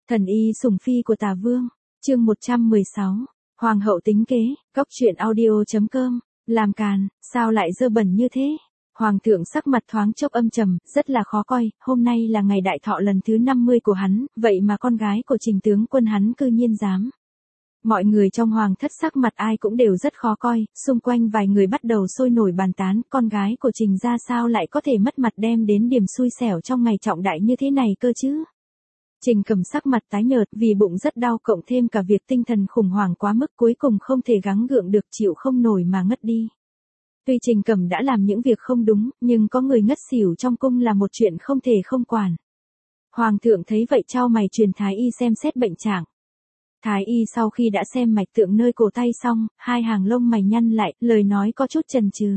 Thần y sủng phi của Tả Vương, chương 116, Hoàng hậu tính kế, góc truyện audio.com, làm càn, sao lại dơ bẩn như thế? Hoàng thượng sắc mặt thoáng chốc âm trầm, rất là khó coi, hôm nay là ngày đại thọ lần thứ 50 của hắn, vậy mà con gái của Trình tướng quân hắn cư nhiên dám. Mọi người trong hoàng thất sắc mặt ai cũng đều rất khó coi, xung quanh vài người bắt đầu sôi nổi bàn tán, con gái của Trình ra sao lại có thể mất mặt đem đến điểm xui xẻo trong ngày trọng đại như thế này cơ chứ? Trình Cầm sắc mặt tái nhợt vì bụng rất đau cộng thêm cả việc tinh thần khủng hoảng quá mức cuối cùng không thể gắng gượng được chịu không nổi mà ngất đi. Tuy Trình Cầm đã làm những việc không đúng, nhưng có người ngất xỉu trong cung là một chuyện không thể không quản. Hoàng thượng thấy vậy chau mày truyền thái y xem xét bệnh trạng. Thái y sau khi đã xem mạch tượng nơi cổ tay xong, hai hàng lông mày nhăn lại, lời nói có chút chần chừ.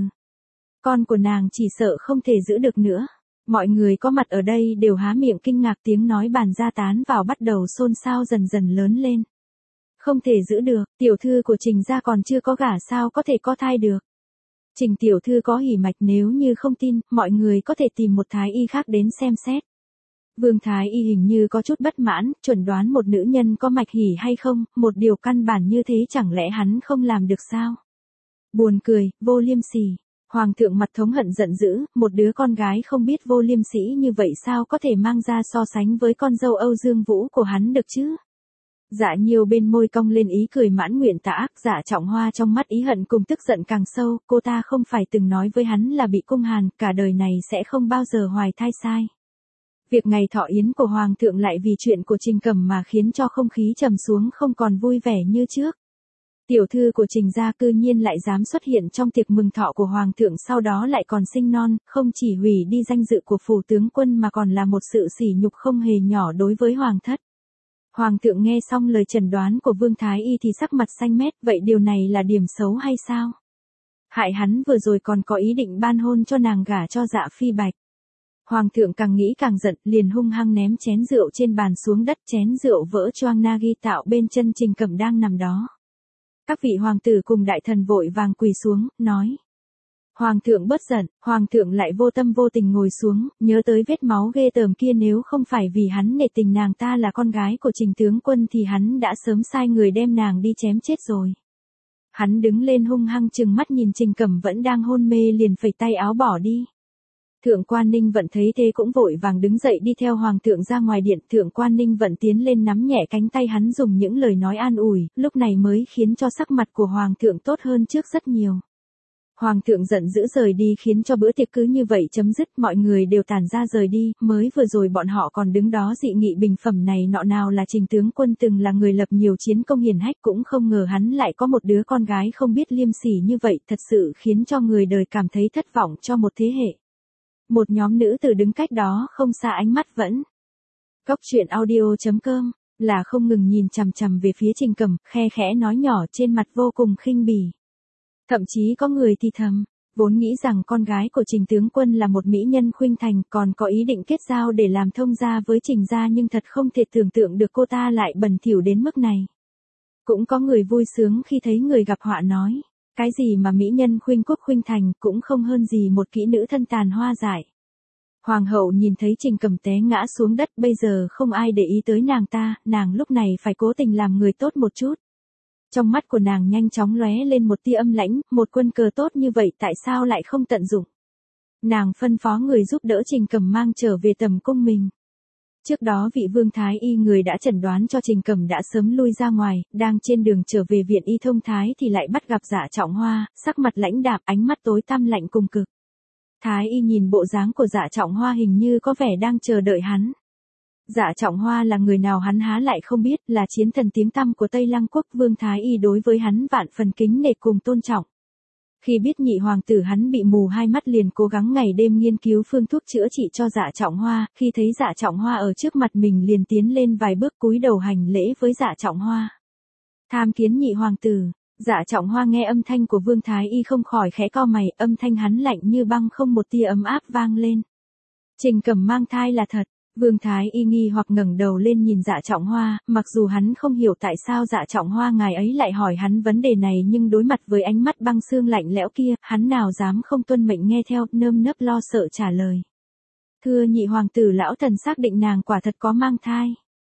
Con của nàng chỉ sợ không thể giữ được nữa. Mọi người có mặt ở đây đều há miệng kinh ngạc, tiếng nói bàn ra tán vào bắt đầu xôn xao dần dần lớn lên. Không thể giữ được, tiểu thư của Trình gia còn chưa có gả sao có thể có thai được. Trình tiểu thư có hỉ mạch, nếu như không tin, mọi người có thể tìm một thái y khác đến xem xét. Vương thái y hình như có chút bất mãn, chuẩn đoán một nữ nhân có mạch hỉ hay không, một điều căn bản như thế chẳng lẽ hắn không làm được sao? Buồn cười, vô liêm sỉ. Hoàng thượng mặt thống hận giận dữ, một đứa con gái không biết vô liêm sỉ như vậy sao có thể mang ra so sánh với con dâu Âu Dương Vũ của hắn được chứ? Dạ Nhiêu bên môi cong lên ý cười mãn nguyện tà ác, Dạ Trọng Hoa trong mắt ý hận cùng tức giận càng sâu, cô ta không phải từng nói với hắn là bị cung hàn, cả đời này sẽ không bao giờ hoài thai sai. Việc ngày thọ yến của Hoàng thượng lại vì chuyện của Trình Cầm mà khiến cho không khí trầm xuống không còn vui vẻ như trước. Tiểu thư của Trình gia cư nhiên lại dám xuất hiện trong tiệc mừng thọ của Hoàng thượng, sau đó lại còn sinh non, không chỉ hủy đi danh dự của phủ tướng quân mà còn là một sự sỉ nhục không hề nhỏ đối với Hoàng thất. Hoàng thượng nghe xong lời chẩn đoán của Vương Thái Y thì sắc mặt xanh mét, vậy điều này là điểm xấu hay sao? Hại hắn vừa rồi còn có ý định ban hôn cho nàng gả cho Dạ Phi Bạch. Hoàng thượng càng nghĩ càng giận, liền hung hăng ném chén rượu trên bàn xuống đất, chén rượu vỡ choang nagi tạo bên chân Trình Cẩm đang nằm đó. Các vị hoàng tử cùng đại thần vội vàng quỳ xuống, nói. Hoàng thượng bớt giận, hoàng thượng lại vô tâm vô tình ngồi xuống, nhớ tới vết máu ghê tởm kia, nếu không phải vì hắn nể tình nàng ta là con gái của Trình tướng quân thì hắn đã sớm sai người đem nàng đi chém chết rồi. Hắn đứng lên hung hăng trừng mắt nhìn Trình Cẩm vẫn đang hôn mê liền phẩy tay áo bỏ đi. Thượng quan Ninh Vận thấy thế cũng vội vàng đứng dậy đi theo hoàng thượng ra ngoài điện, thượng quan Ninh Vận tiến lên nắm nhẹ cánh tay hắn dùng những lời nói an ủi, lúc này mới khiến cho sắc mặt của hoàng thượng tốt hơn trước rất nhiều. Hoàng thượng giận dữ rời đi khiến cho bữa tiệc cứ như vậy chấm dứt, mọi người đều tản ra rời đi, mới vừa rồi bọn họ còn đứng đó dị nghị bình phẩm này nọ, nào là Trình tướng quân từng là người lập nhiều chiến công hiển hách, cũng không ngờ hắn lại có một đứa con gái không biết liêm sỉ như vậy, thật sự khiến cho người đời cảm thấy thất vọng cho một thế hệ. Một nhóm nữ tử đứng cách đó không xa ánh mắt vẫn. Góc truyện audio.com, là không ngừng nhìn chằm chằm về phía Trình Cẩm, khe khẽ nói nhỏ trên mặt vô cùng khinh bỉ. Thậm chí có người thì thầm, vốn nghĩ rằng con gái của Trình tướng quân là một mỹ nhân khuynh thành, còn có ý định kết giao để làm thông gia với Trình gia, nhưng thật không thể tưởng tượng được cô ta lại bẩn thỉu đến mức này. Cũng có người vui sướng khi thấy người gặp họa nói. Cái gì mà mỹ nhân khuynh quốc khuynh thành, cũng không hơn gì một kỹ nữ thân tàn hoa dại. Hoàng hậu nhìn thấy Trình Cẩm té ngã xuống đất, bây giờ không ai để ý tới nàng ta, nàng lúc này phải cố tình làm người tốt một chút. Trong mắt của nàng nhanh chóng lóe lên một tia âm lãnh, một quân cờ tốt như vậy tại sao lại không tận dụng. Nàng phân phó người giúp đỡ Trình Cẩm mang trở về tầm cung mình. Trước đó vị Vương Thái Y người đã chẩn đoán cho Trình Cẩm đã sớm lui ra ngoài, đang trên đường trở về viện y thông thái thì lại bắt gặp Dạ Trọng Hoa, sắc mặt lãnh đạm, ánh mắt tối tăm lạnh cùng cực. Thái Y nhìn bộ dáng của Dạ Trọng Hoa hình như có vẻ đang chờ đợi hắn. Dạ Trọng Hoa là người nào hắn há lại không biết, là chiến thần tiếng tăm của Tây Lăng quốc, Vương Thái Y đối với hắn vạn phần kính nể cùng tôn trọng. Khi biết nhị hoàng tử hắn bị mù hai mắt liền cố gắng ngày đêm nghiên cứu phương thuốc chữa trị cho Dạ Trọng Hoa, khi thấy Dạ Trọng Hoa ở trước mặt mình liền tiến lên vài bước cúi đầu hành lễ với Dạ Trọng Hoa. Tham kiến nhị hoàng tử. Dạ Trọng Hoa nghe âm thanh của Vương Thái Y không khỏi khẽ cau mày, âm thanh hắn lạnh như băng không một tia ấm áp vang lên. Trình Cẩm mang thai là thật. Vương Thái Y nghi hoặc ngẩng đầu lên nhìn Dạ Trọng Hoa, mặc dù hắn không hiểu tại sao Dạ Trọng Hoa ngài ấy lại hỏi hắn vấn đề này, nhưng đối mặt với ánh mắt băng xương lạnh lẽo kia, hắn nào dám không tuân mệnh nghe theo, nơm nớp lo sợ trả lời. Thưa nhị hoàng tử, lão thần xác định nàng quả thật có mang thai.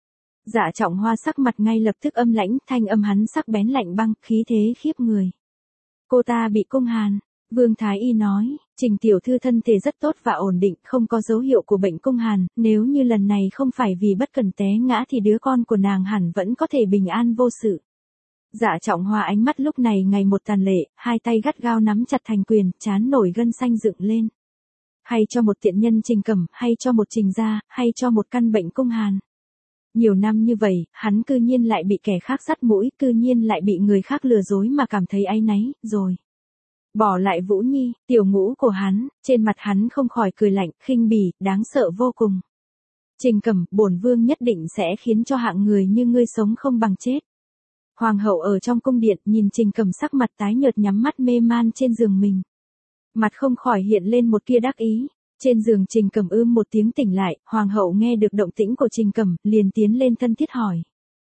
Dạ Trọng Hoa sắc mặt ngay lập tức âm lãnh, thanh âm hắn sắc bén lạnh băng, khí thế khiếp người. Cô ta bị cung hàn. Vương Thái Y nói, Trình tiểu thư thân thể rất tốt và ổn định, không có dấu hiệu của bệnh cung hàn, nếu như lần này không phải vì bất cẩn té ngã thì đứa con của nàng hẳn vẫn có thể bình an vô sự. Dạ Trọng Hoa ánh mắt lúc này ngày một tàn lệ, hai tay gắt gao nắm chặt thành quyền, trán nổi gân xanh dựng lên. Hay cho một tiện nhân Trình Cẩm, hay cho một Trình gia, hay cho một căn bệnh cung hàn. Nhiều năm như vậy, hắn cư nhiên lại bị kẻ khác dắt mũi, cư nhiên lại bị người khác lừa dối mà cảm thấy áy náy, rồi. Bỏ lại Vũ Nhi, tiểu ngũ của hắn, trên mặt hắn không khỏi cười lạnh, khinh bỉ, đáng sợ vô cùng. Trình Cẩm, bổn vương nhất định sẽ khiến cho hạng người như ngươi sống không bằng chết. Hoàng hậu ở trong cung điện nhìn Trình Cẩm sắc mặt tái nhợt nhắm mắt mê man trên giường mình. Mặt không khỏi hiện lên một tia đắc ý. Trên giường Trình Cẩm một tiếng tỉnh lại, hoàng hậu nghe được động tĩnh của Trình Cẩm, liền tiến lên thân thiết hỏi.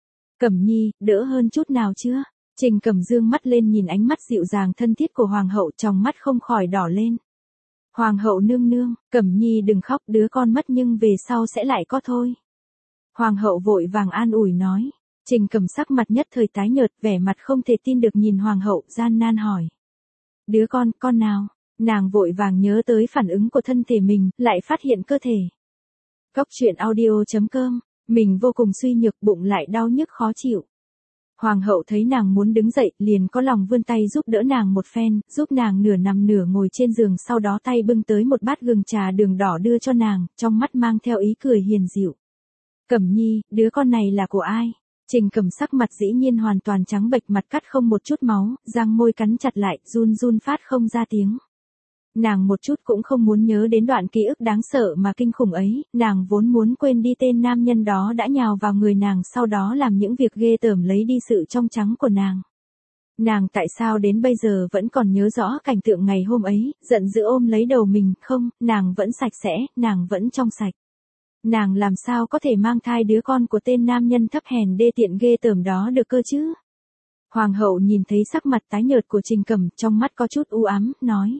Cẩm Nhi, đỡ hơn chút nào chưa? Trình Cẩm dương mắt lên nhìn ánh mắt dịu dàng thân thiết của hoàng hậu, trong mắt không khỏi đỏ lên. Hoàng hậu nương nương, Cẩm Nhi đừng khóc, đứa con mất nhưng về sau sẽ lại có thôi. Hoàng hậu vội vàng an ủi nói. Trình Cẩm sắc mặt nhất thời tái nhợt, vẻ mặt không thể tin được nhìn hoàng hậu, gian nan hỏi. Đứa con nào? Nàng vội vàng nhớ tới phản ứng của thân thể mình, lại phát hiện cơ thể. Góc truyện audio.com, mình vô cùng suy nhược, bụng lại đau nhức khó chịu. Hoàng hậu thấy nàng muốn đứng dậy, liền có lòng vươn tay giúp đỡ nàng một phen, giúp nàng nửa nằm nửa ngồi trên giường, sau đó tay bưng tới một bát gừng trà đường đỏ đưa cho nàng, trong mắt mang theo ý cười hiền dịu. Cẩm Nhi, đứa con này là của ai? Trình Cẩm sắc mặt dĩ nhiên hoàn toàn trắng bệch, mặt cắt không một chút máu, răng môi cắn chặt lại, run run phát không ra tiếng. Nàng một chút cũng không muốn nhớ đến đoạn ký ức đáng sợ mà kinh khủng ấy, nàng vốn muốn quên đi tên nam nhân đó đã nhào vào người nàng, sau đó làm những việc ghê tởm lấy đi sự trong trắng của nàng. Nàng tại sao đến bây giờ vẫn còn nhớ rõ cảnh tượng ngày hôm ấy, giận dữ ôm lấy đầu mình, không, nàng vẫn sạch sẽ, nàng vẫn trong sạch. Nàng làm sao có thể mang thai đứa con của tên nam nhân thấp hèn đê tiện ghê tởm đó được cơ chứ? Hoàng hậu nhìn thấy sắc mặt tái nhợt của Trình Cẩm, trong mắt có chút u ám, nói.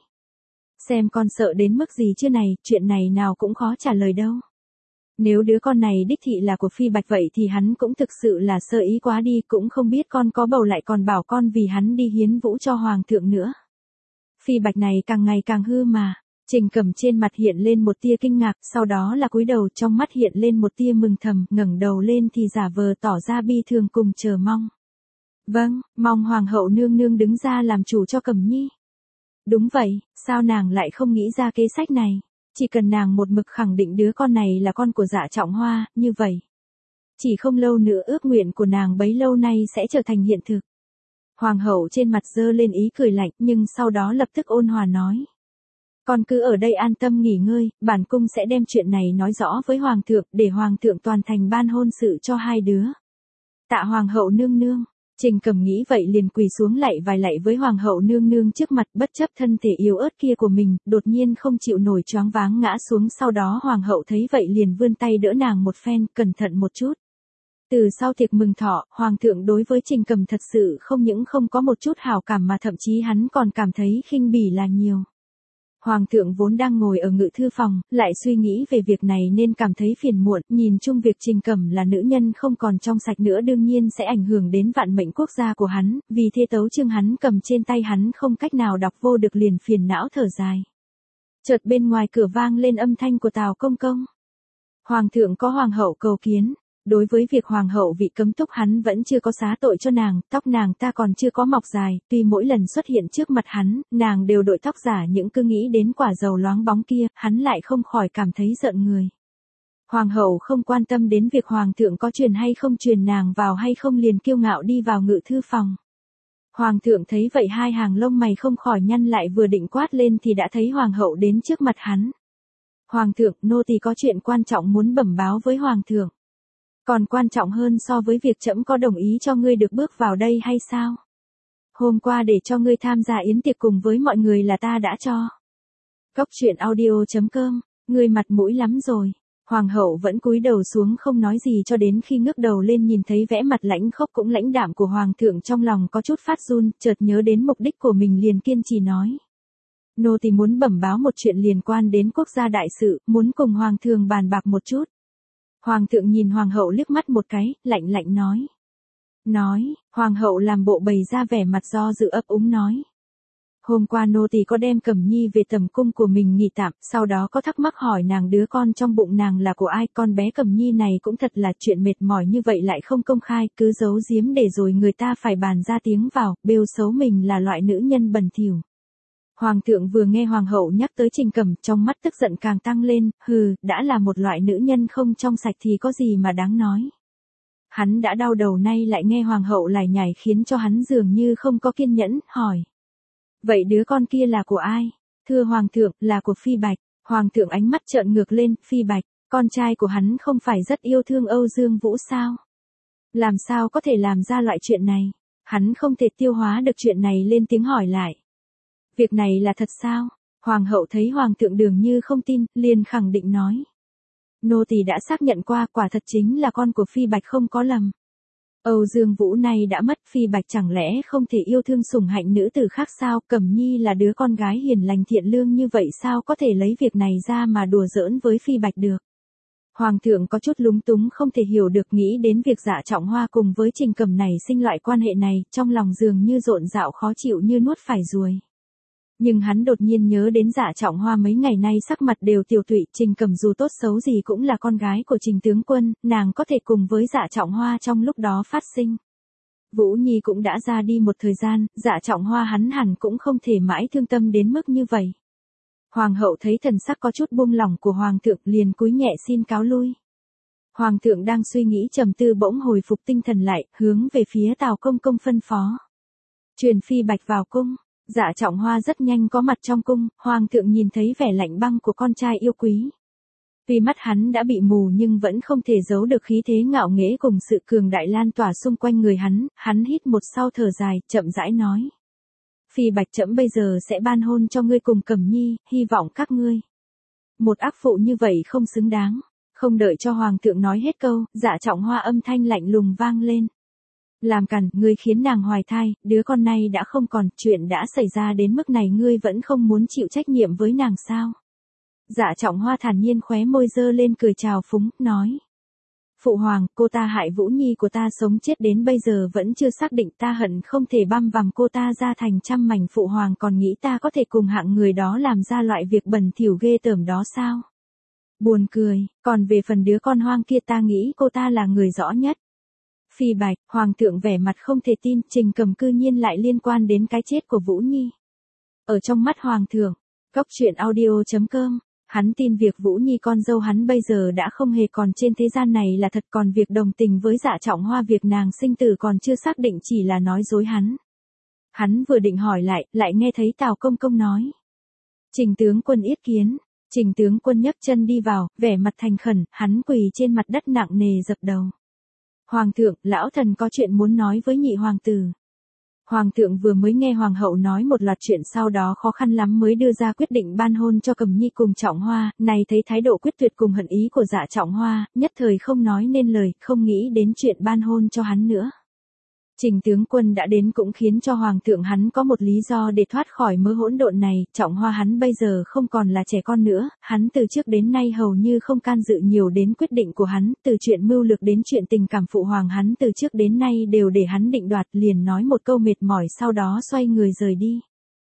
Xem con sợ đến mức gì chưa này, chuyện này nào cũng khó trả lời đâu. Nếu đứa con này đích thị là của Phi Bạch vậy thì hắn cũng thực sự là sơ ý quá đi, cũng không biết con có bầu lại còn bảo con vì hắn đi hiến vũ cho hoàng thượng nữa. Phi Bạch này càng ngày càng hư mà. Trình Cẩm trên mặt hiện lên một tia kinh ngạc, sau đó là cúi đầu, trong mắt hiện lên một tia mừng thầm, ngẩng đầu lên thì giả vờ tỏ ra bi thương cùng chờ mong. Vâng, mong hoàng hậu nương nương đứng ra làm chủ cho Cẩm Nhi. Đúng vậy, sao nàng lại không nghĩ ra kế sách này? Chỉ cần nàng một mực khẳng định đứa con này là con của Dạ Trọng Hoa, như vậy. Chỉ không lâu nữa ước nguyện của nàng bấy lâu nay sẽ trở thành hiện thực. Hoàng hậu trên mặt giơ lên ý cười lạnh, nhưng sau đó lập tức ôn hòa nói. Con cứ ở đây an tâm nghỉ ngơi, bản cung sẽ đem chuyện này nói rõ với hoàng thượng, để hoàng thượng toàn thành ban hôn sự cho hai đứa. Tạ hoàng hậu nương nương. Trình Cẩm nghĩ vậy liền quỳ xuống lạy vài lạy với hoàng hậu nương nương trước mặt, bất chấp thân thể yếu ớt kia của mình, đột nhiên không chịu nổi choáng váng ngã xuống, sau đó hoàng hậu thấy vậy liền vươn tay đỡ nàng một phen, cẩn thận một chút. Từ sau tiệc mừng thọ, hoàng thượng đối với Trình Cẩm thật sự không những không có một chút hảo cảm mà thậm chí hắn còn cảm thấy khinh bỉ là nhiều. Hoàng thượng vốn đang ngồi ở ngự thư phòng, lại suy nghĩ về việc này nên cảm thấy phiền muộn, nhìn chung việc Trình Cẩm là nữ nhân không còn trong sạch nữa đương nhiên sẽ ảnh hưởng đến vạn mệnh quốc gia của hắn, vì thế tấu chương hắn cầm trên tay hắn không cách nào đọc vô được liền phiền não thở dài. Chợt bên ngoài cửa vang lên âm thanh của Tào công công. Hoàng thượng có hoàng hậu cầu kiến. Đối với việc hoàng hậu vị cấm túc hắn vẫn chưa có xá tội cho nàng, tóc nàng ta còn chưa có mọc dài, tuy mỗi lần xuất hiện trước mặt hắn, nàng đều đội tóc giả những cứ nghĩ đến quả dầu loáng bóng kia, hắn lại không khỏi cảm thấy giận người. Hoàng hậu không quan tâm đến việc hoàng thượng có truyền hay không truyền nàng vào hay không liền kiêu ngạo đi vào ngự thư phòng. Hoàng thượng thấy vậy hai hàng lông mày không khỏi nhăn lại vừa định quát lên thì đã thấy hoàng hậu đến trước mặt hắn. Hoàng thượng, nô tỳ có chuyện quan trọng muốn bẩm báo với hoàng thượng. Còn quan trọng hơn so với việc trẫm có đồng ý cho ngươi được bước vào đây hay sao? Hôm qua để cho ngươi tham gia yến tiệc cùng với mọi người là ta đã cho. Góc truyện audio.com, ngươi mặt mũi lắm rồi. Hoàng hậu vẫn cúi đầu xuống không nói gì cho đến khi ngước đầu lên nhìn thấy vẻ mặt lãnh khốc cũng lãnh đạm của hoàng thượng, trong lòng có chút phát run, chợt nhớ đến mục đích của mình liền kiên trì nói. Nô tỳ muốn bẩm báo một chuyện liên quan đến quốc gia đại sự, muốn cùng hoàng thượng bàn bạc một chút. Hoàng thượng nhìn hoàng hậu liếc mắt một cái, lạnh lạnh nói, hoàng hậu làm bộ bày ra vẻ mặt do dự ấp úng nói. Hôm qua nô tỳ có đem Cẩm Nhi về tầm cung của mình nghỉ tạm, sau đó có thắc mắc hỏi nàng đứa con trong bụng nàng là của ai, con bé Cẩm Nhi này cũng thật là chuyện mệt mỏi như vậy lại không công khai, cứ giấu giếm để rồi người ta phải bàn ra tiếng vào, bêu xấu mình là loại nữ nhân bẩn thỉu. Hoàng thượng vừa nghe hoàng hậu nhắc tới Trình Cẩm, trong mắt tức giận càng tăng lên, hừ, đã là một loại nữ nhân không trong sạch thì có gì mà đáng nói. Hắn đã đau đầu nay lại nghe hoàng hậu lải nhải khiến cho hắn dường như không có kiên nhẫn, hỏi. Vậy đứa con kia là của ai? Thưa hoàng thượng, là của Phi Bạch. Hoàng thượng ánh mắt trợn ngược lên, Phi Bạch, con trai của hắn không phải rất yêu thương Âu Dương Vũ sao? Làm sao có thể làm ra loại chuyện này? Hắn không thể tiêu hóa được chuyện này, lên tiếng hỏi lại. Việc này là thật sao? Hoàng hậu thấy hoàng thượng dường như không tin, liền khẳng định nói. Nô tỳ đã xác nhận qua, quả thật chính là con của Phi Bạch không có lầm. Âu Dương Vũ này đã mất, Phi Bạch chẳng lẽ không thể yêu thương sủng hạnh nữ tử khác sao? Cẩm Nhi là đứa con gái hiền lành thiện lương như vậy sao có thể lấy việc này ra mà đùa giỡn với Phi Bạch được? Hoàng thượng có chút lúng túng không thể hiểu được, nghĩ đến việc Dạ Trọng Hoa cùng với Trình Cẩm này sinh loại quan hệ này, trong lòng dường như rộn rạo khó chịu như nuốt phải ruồi. Nhưng hắn đột nhiên nhớ đến Dạ Trọng Hoa mấy ngày nay sắc mặt đều tiều tụy, Trình Cẩm dù tốt xấu gì cũng là con gái của Trình tướng quân, nàng có thể cùng với Dạ Trọng Hoa trong lúc đó phát sinh. Vũ Nhi cũng đã ra đi một thời gian, Dạ Trọng Hoa hắn hẳn cũng không thể mãi thương tâm đến mức như vậy. Hoàng hậu thấy thần sắc có chút buông lỏng của hoàng thượng liền cúi nhẹ xin cáo lui. Hoàng thượng đang suy nghĩ trầm tư bỗng hồi phục tinh thần lại, hướng về phía Tào công công phân phó. Truyền Phi Bạch vào cung. Dạ Trọng Hoa rất nhanh có mặt trong cung, hoàng thượng nhìn thấy vẻ lạnh băng của con trai yêu quý. Tuy mắt hắn đã bị mù nhưng vẫn không thể giấu được khí thế ngạo nghễ cùng sự cường đại lan tỏa xung quanh người hắn hít một sau thở dài, chậm rãi nói. Phi Bạch trẫm bây giờ sẽ ban hôn cho ngươi cùng Cẩm Nhi, hy vọng các ngươi. Một ác phụ như vậy không xứng đáng. Không đợi cho hoàng thượng nói hết câu, Dạ Trọng Hoa âm thanh lạnh lùng vang lên. Làm càn, ngươi khiến nàng hoài thai, đứa con này đã không còn, chuyện đã xảy ra đến mức này ngươi vẫn không muốn chịu trách nhiệm với nàng sao? Dạ Trọng Hoa thản nhiên khóe môi dơ lên cười chào phúng, nói. Phụ hoàng, cô ta hại Vũ Nhi của ta sống chết đến bây giờ vẫn chưa xác định, ta hận không thể băm vằm cô ta ra thành trăm mảnh. Phụ hoàng còn nghĩ ta có thể cùng hạng người đó làm ra loại việc bẩn thỉu ghê tởm đó sao? Buồn cười, còn về phần đứa con hoang kia ta nghĩ cô ta là người rõ nhất. Phi Bạch, hoàng thượng vẻ mặt không thể tin, Trình Cẩm cư nhiên lại liên quan đến cái chết của Vũ Nhi. Ở trong mắt hoàng thượng, Cốc Truyện Audio.com, hắn tin việc Vũ Nhi con dâu hắn bây giờ đã không hề còn trên thế gian này là thật, còn việc đồng tình với Dạ Trọng Hoa việc nàng sinh tử còn chưa xác định chỉ là nói dối hắn. Hắn vừa định hỏi lại nghe thấy Tào công công nói. Trình tướng quân yết kiến. Trình tướng quân nhấc chân đi vào, vẻ mặt thành khẩn, hắn quỳ trên mặt đất nặng nề dập đầu. Hoàng thượng, lão thần có chuyện muốn nói với nhị hoàng tử. Hoàng thượng vừa mới nghe hoàng hậu nói một loạt chuyện, sau đó khó khăn lắm mới đưa ra quyết định ban hôn cho Cẩm Nhi cùng Trọng Hoa, này thấy thái độ quyết tuyệt cùng hận ý của Dạ Trọng Hoa, nhất thời không nói nên lời, không nghĩ đến chuyện ban hôn cho hắn nữa. Trình tướng quân đã đến cũng khiến cho hoàng thượng hắn có một lý do để thoát khỏi mớ hỗn độn này, Trọng Hoa hắn bây giờ không còn là trẻ con nữa, hắn từ trước đến nay hầu như không can dự nhiều đến quyết định của hắn, từ chuyện mưu lược đến chuyện tình cảm phụ hoàng hắn từ trước đến nay đều để hắn định đoạt, liền nói một câu mệt mỏi sau đó xoay người rời đi.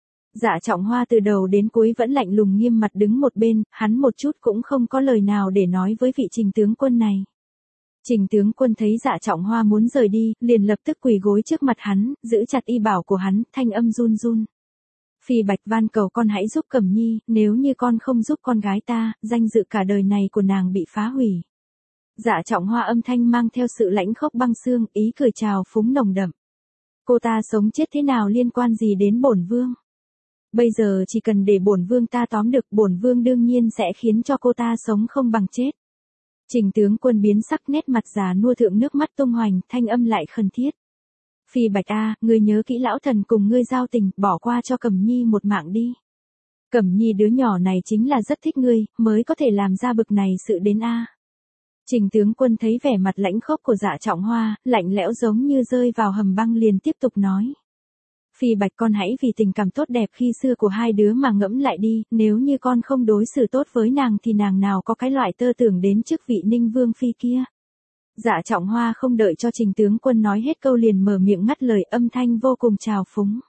Dạ Trọng Hoa từ đầu đến cuối vẫn lạnh lùng nghiêm mặt đứng một bên, hắn một chút cũng không có lời nào để nói với vị Trình tướng quân này. Trình tướng quân thấy Dạ Trọng Hoa muốn rời đi, liền lập tức quỳ gối trước mặt hắn, giữ chặt y bảo của hắn, thanh âm run run. Phi Bạch van cầu con hãy giúp Cẩm Nhi, nếu như con không giúp con gái ta, danh dự cả đời này của nàng bị phá hủy. Dạ Trọng Hoa âm thanh mang theo sự lãnh khốc băng xương, ý cười chào phúng nồng đậm. Cô ta sống chết thế nào liên quan gì đến bổn vương? Bây giờ chỉ cần để bổn vương ta tóm được, bổn vương đương nhiên sẽ khiến cho cô ta sống không bằng chết. Trình tướng quân biến sắc, nét mặt già nua thượng nước mắt tung hoành, thanh âm lại khẩn thiết. Phi Bạch a, ngươi nhớ kỹ lão thần cùng ngươi giao tình, bỏ qua cho Cẩm Nhi một mạng đi. Cẩm Nhi đứa nhỏ này chính là rất thích ngươi, mới có thể làm ra bực này sự đến a. Trình tướng quân thấy vẻ mặt lãnh khốc của Dạ Trọng Hoa, lạnh lẽo giống như rơi vào hầm băng liền tiếp tục nói. Phi Bạch con hãy vì tình cảm tốt đẹp khi xưa của hai đứa mà ngẫm lại đi, nếu như con không đối xử tốt với nàng thì nàng nào có cái loại tơ tưởng đến chức vị Ninh Vương Phi kia. Dạ Trọng Hoa không đợi cho Trình tướng quân nói hết câu liền mở miệng ngắt lời, âm thanh vô cùng trào phúng.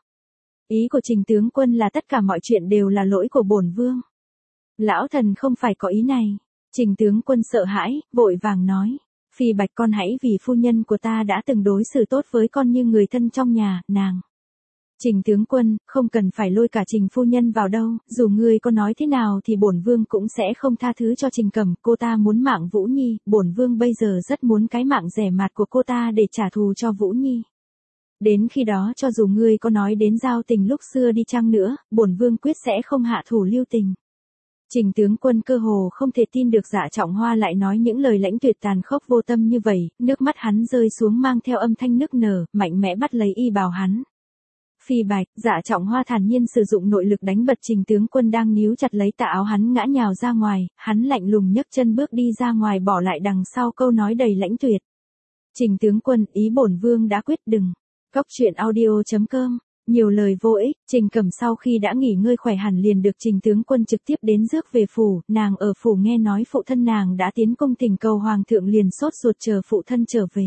Ý của Trình tướng quân là tất cả mọi chuyện đều là lỗi của bổn vương. Lão thần không phải có ý này. Trình tướng quân sợ hãi, vội vàng nói. Phi Bạch con hãy vì phu nhân của ta đã từng đối xử tốt với con như người thân trong nhà, nàng. Trình tướng quân, không cần phải lôi cả Trình phu nhân vào đâu, dù ngươi có nói thế nào thì bổn vương cũng sẽ không tha thứ cho Trình Cẩm, cô ta muốn mạng Vũ Nhi, bổn vương bây giờ rất muốn cái mạng rẻ mạt của cô ta để trả thù cho Vũ Nhi. Đến khi đó cho dù ngươi có nói đến giao tình lúc xưa đi chăng nữa, bổn vương quyết sẽ không hạ thủ lưu tình. Trình tướng quân cơ hồ không thể tin được Dạ Trọng Hoa lại nói những lời lãnh tuyệt tàn khốc vô tâm như vậy, nước mắt hắn rơi xuống mang theo âm thanh nức nở, mạnh mẽ bắt lấy y bào hắn. Phi Bạch, Dạ Trọng Hoa thản nhiên sử dụng nội lực đánh bật Trình tướng quân đang níu chặt lấy tà áo hắn ngã nhào ra ngoài, hắn lạnh lùng nhấc chân bước đi ra ngoài bỏ lại đằng sau câu nói đầy lãnh tuyệt. Trình tướng quân, ý bổn vương đã quyết đừng. Cóc truyện audio.com. Nhiều lời vô ích, Trình Cẩm sau khi đã nghỉ ngơi khỏe hẳn liền được Trình tướng quân trực tiếp đến rước về phủ, nàng ở phủ nghe nói phụ thân nàng đã tiến cung thỉnh cầu hoàng thượng liền sốt ruột chờ phụ thân trở về.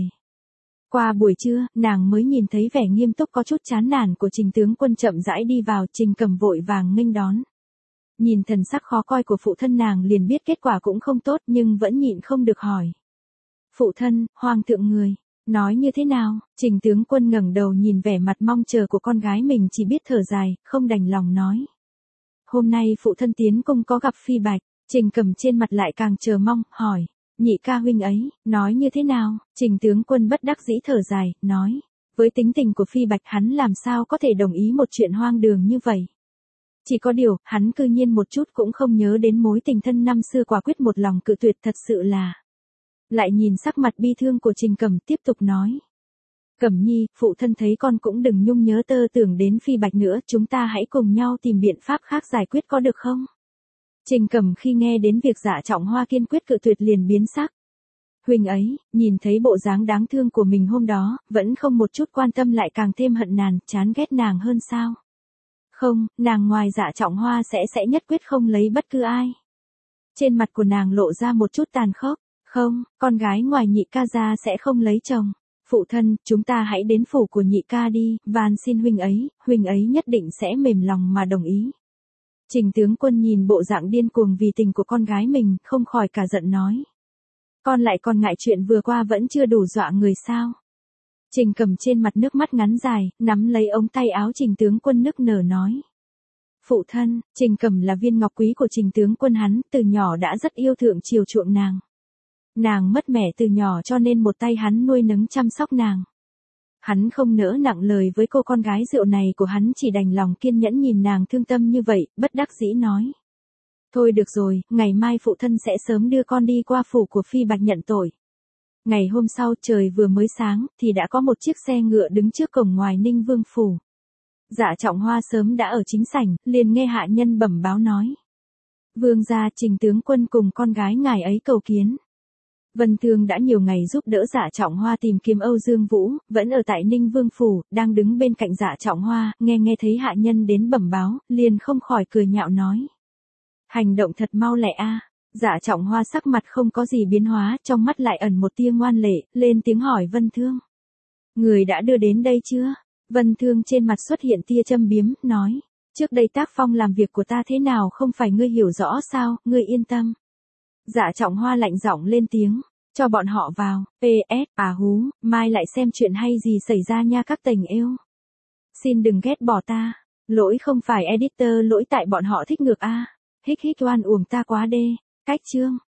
Qua buổi trưa, nàng mới nhìn thấy vẻ nghiêm túc có chút chán nản của Trình tướng quân chậm rãi đi vào, Trình Cẩm vội vàng nghênh đón. Nhìn thần sắc khó coi của phụ thân nàng liền biết kết quả cũng không tốt nhưng vẫn nhịn không được hỏi. Phụ thân, hoàng thượng người. Nói như thế nào? Trình tướng quân ngẩng đầu nhìn vẻ mặt mong chờ của con gái mình chỉ biết thở dài, không đành lòng nói. Hôm nay phụ thân tiến cung có gặp Phi Bạch, Trình Cẩm trên mặt lại càng chờ mong, hỏi. Nhị ca huynh ấy, nói như thế nào? Trình tướng quân bất đắc dĩ thở dài, nói. Với tính tình của Phi Bạch hắn làm sao có thể đồng ý một chuyện hoang đường như vậy? Chỉ có điều, hắn cư nhiên một chút cũng không nhớ đến mối tình thân năm xưa quả quyết một lòng cự tuyệt thật sự là. Lại nhìn sắc mặt bi thương của Trình Cẩm tiếp tục nói. Cẩm Nhi, phụ thân thấy con cũng đừng nhung nhớ tơ tưởng đến Phi Bạch nữa, chúng ta hãy cùng nhau tìm biện pháp khác giải quyết có được không? Trình Cẩm khi nghe đến việc Dạ Trọng Hoa kiên quyết cự tuyệt liền biến sắc. Huynh ấy, nhìn thấy bộ dáng đáng thương của mình hôm đó, vẫn không một chút quan tâm lại càng thêm hận nàng, chán ghét nàng hơn sao? Không, nàng ngoài Dạ Trọng Hoa sẽ nhất quyết không lấy bất cứ ai. Trên mặt của nàng lộ ra một chút tàn khốc. Không, con gái ngoài nhị ca ra sẽ không lấy chồng. Phụ thân, chúng ta hãy đến phủ của nhị ca đi, van xin huynh ấy nhất định sẽ mềm lòng mà đồng ý. Trình tướng quân nhìn bộ dạng điên cuồng vì tình của con gái mình, không khỏi cả giận nói. Con lại còn ngại chuyện vừa qua vẫn chưa đủ dọa người sao? Trình Cẩm trên mặt nước mắt ngắn dài, nắm lấy ống tay áo Trình tướng quân nức nở nói. Phụ thân, Trình Cẩm là viên ngọc quý của Trình tướng quân hắn, từ nhỏ đã rất yêu thượng chiều chuộng nàng. Nàng mất mẹ từ nhỏ cho nên một tay hắn nuôi nấng chăm sóc nàng. Hắn không nỡ nặng lời với cô con gái rượu này của hắn chỉ đành lòng kiên nhẫn nhìn nàng thương tâm như vậy, bất đắc dĩ nói. Thôi được rồi, ngày mai phụ thân sẽ sớm đưa con đi qua phủ của Phi Bạch nhận tội. Ngày hôm sau trời vừa mới sáng, thì đã có một chiếc xe ngựa đứng trước cổng ngoài Ninh Vương phủ. Dạ Trọng Hoa sớm đã ở chính sảnh, liền nghe hạ nhân bẩm báo nói. Vương gia Trình tướng quân cùng con gái ngài ấy cầu kiến. Vân Thương đã nhiều ngày giúp đỡ Dạ Trọng Hoa tìm kiếm Âu Dương Vũ, vẫn ở tại Ninh Vương phủ, đang đứng bên cạnh Dạ Trọng Hoa, nghe thấy hạ nhân đến bẩm báo, liền không khỏi cười nhạo nói. Hành động thật mau lẹ a. Dạ Trọng Hoa sắc mặt không có gì biến hóa, trong mắt lại ẩn một tia ngoan lệ, lên tiếng hỏi Vân Thương. Người đã đưa đến đây chưa? Vân Thương trên mặt xuất hiện tia châm biếm, nói. Trước đây tác phong làm việc của ta thế nào không phải ngươi hiểu rõ sao, ngươi yên tâm. Dạ Trọng Hoa lạnh giọng lên tiếng, cho bọn họ vào, PS, hú, mai lại xem chuyện hay gì xảy ra nha các tình yêu. Xin đừng ghét bỏ ta, lỗi không phải editor lỗi tại bọn họ thích ngược a. Hích oan uổng ta quá đê, cách chương.